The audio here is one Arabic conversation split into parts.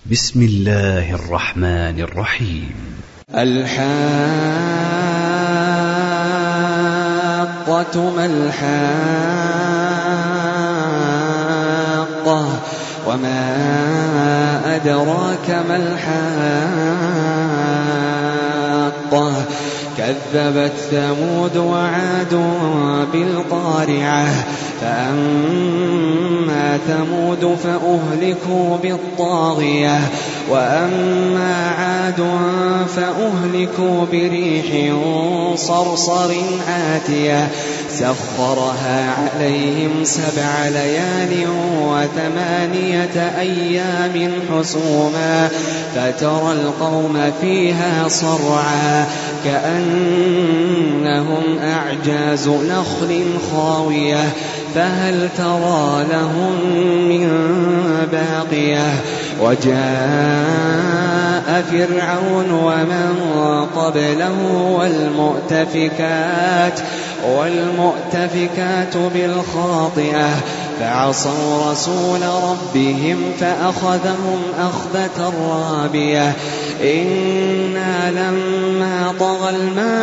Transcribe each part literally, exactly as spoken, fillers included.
بسم الله الرحمن الرحيم. الحاقة ما الحاقة وما أدراك ما الحاقة كذبت ثمود وعاد بالقارعة فأما ثمود فأهلكوا بالطاغية وأما عاد فأهلكوا بريح صرصر آتية سخرها عليهم سبع ليال وثمانية أيام حسوما فترى القوم فيها صرعا كأنهم أعجاز نخل خاوية فهل ترى لهم من باقية وجاء فرعون ومن قبله والمؤتفكات والمؤتفكات بالخاطئة فعصوا رسول ربهم فأخذهم أخذة رابية إنا لما طغى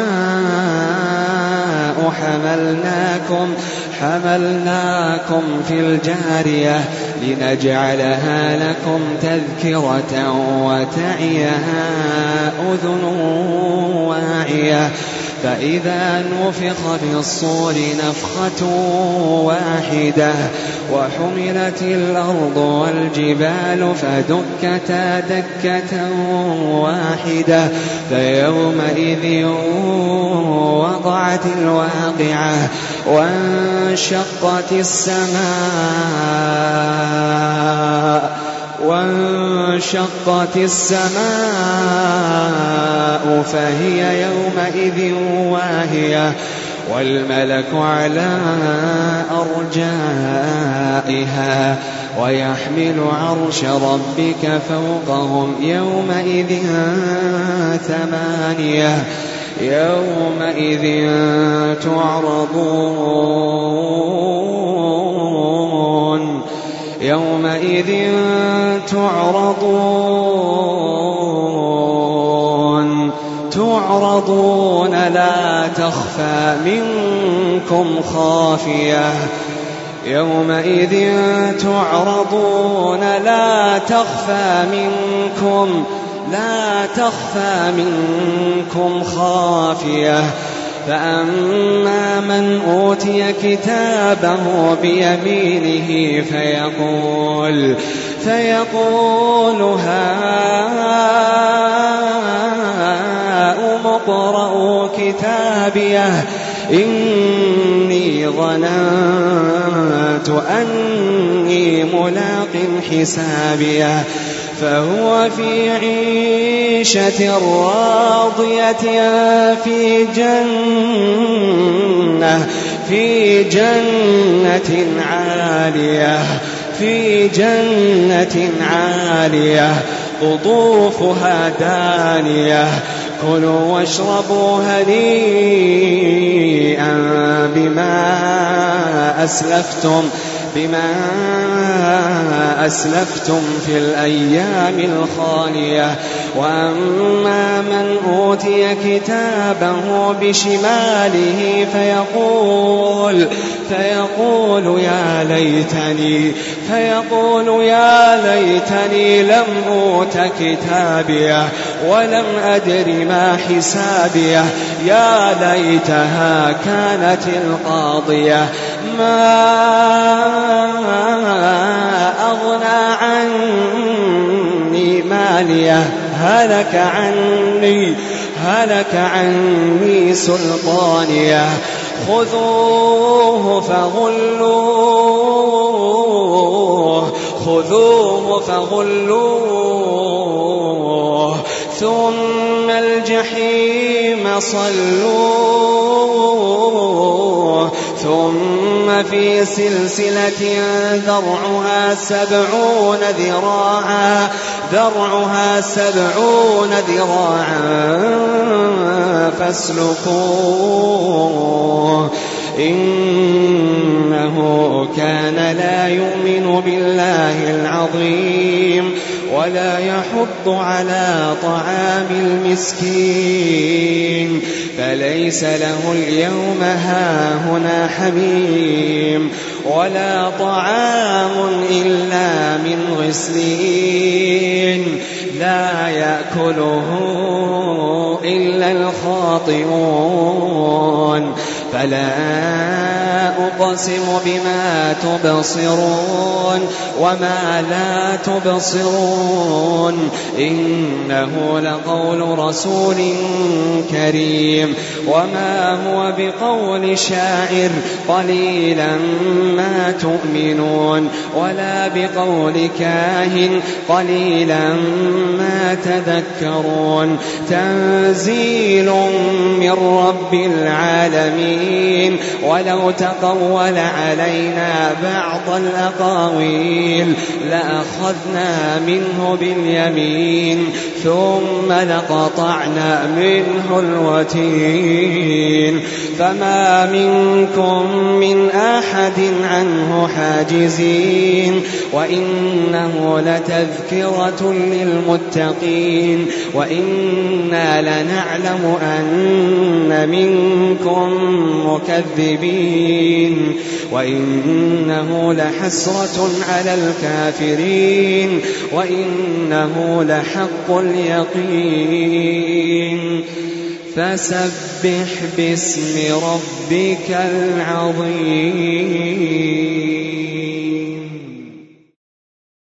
الماء حملناكم حملناكم في الجارية لنجعلها لكم تذكرة وتعيها أذن واعية فإذا نفخ في الصور نفخة واحدة وحملت الأرض والجبال فدكتا دكة واحدة فيومئذ وقعت الواقعة وانشقت السماء وانشقت السماء فهي يومئذ واهية والملك على أرجائها ويحمل عرش ربك فوقهم يومئذ ثمانية يومئذ تعرضون يومئذ تعرضون تعرضون لا تخفى منكم خافية يومئذ تعرضون لا تخفى منكم لا تخفى منكم خافية فأما من أوتي كتابه بيمينه فيقول فيقول هاؤم اقرءوا كتابيه إني ظننت أني ملاق حسابيه فهو في عيشة راضية في جنة في جنة عالية في جنة عالية قطوفها دانية كلوا واشربوا هنيئا بما أسلفتم بما أسلفتم في الأيام الخالية وأما من أوتي كتابه بشماله فيقول فيقول يا ليتني فيقول يا ليتني لم أوت كتابيه ولم أدر ما حسابيه يا ليتها كانت القاضية ما أغنى عني ماليه هلك عني هلك عني سلطانيه خذوه فغلوه خذوه فغلوه ثم الجحيم صلوه ثم في سلسلة ذرعها سبعون ذراعا ذرعها سبعون ذراعا فاسلكوه إنه كان لا يؤمن بالله العظيم ولا يحض على طعام المسكين فليس له اليوم هاهنا حميم ولا طعام إلا من غسلين لا يأكله إلا الخاطئون فلا أقسم بما تبصرون وما لا تبصرون إنه لقول رسول كريم وما هو بقول شاعر قليلا ما تؤمنون ولا بقول كاهن قليلا ما تذكرون تنزيل من رب العالمين ولو تقول علينا بعض الأقاويل لأخذنا منه باليمين ثم لقطعنا منه الوتين فما منكم من أحد عنه حاجزين وإنه لتذكرة للمتقين وإنا لنعلم أن منكم مكذبين وإنه لحسرة على الكافرين وإنه لحق اليقين فسبح باسم ربك العظيم.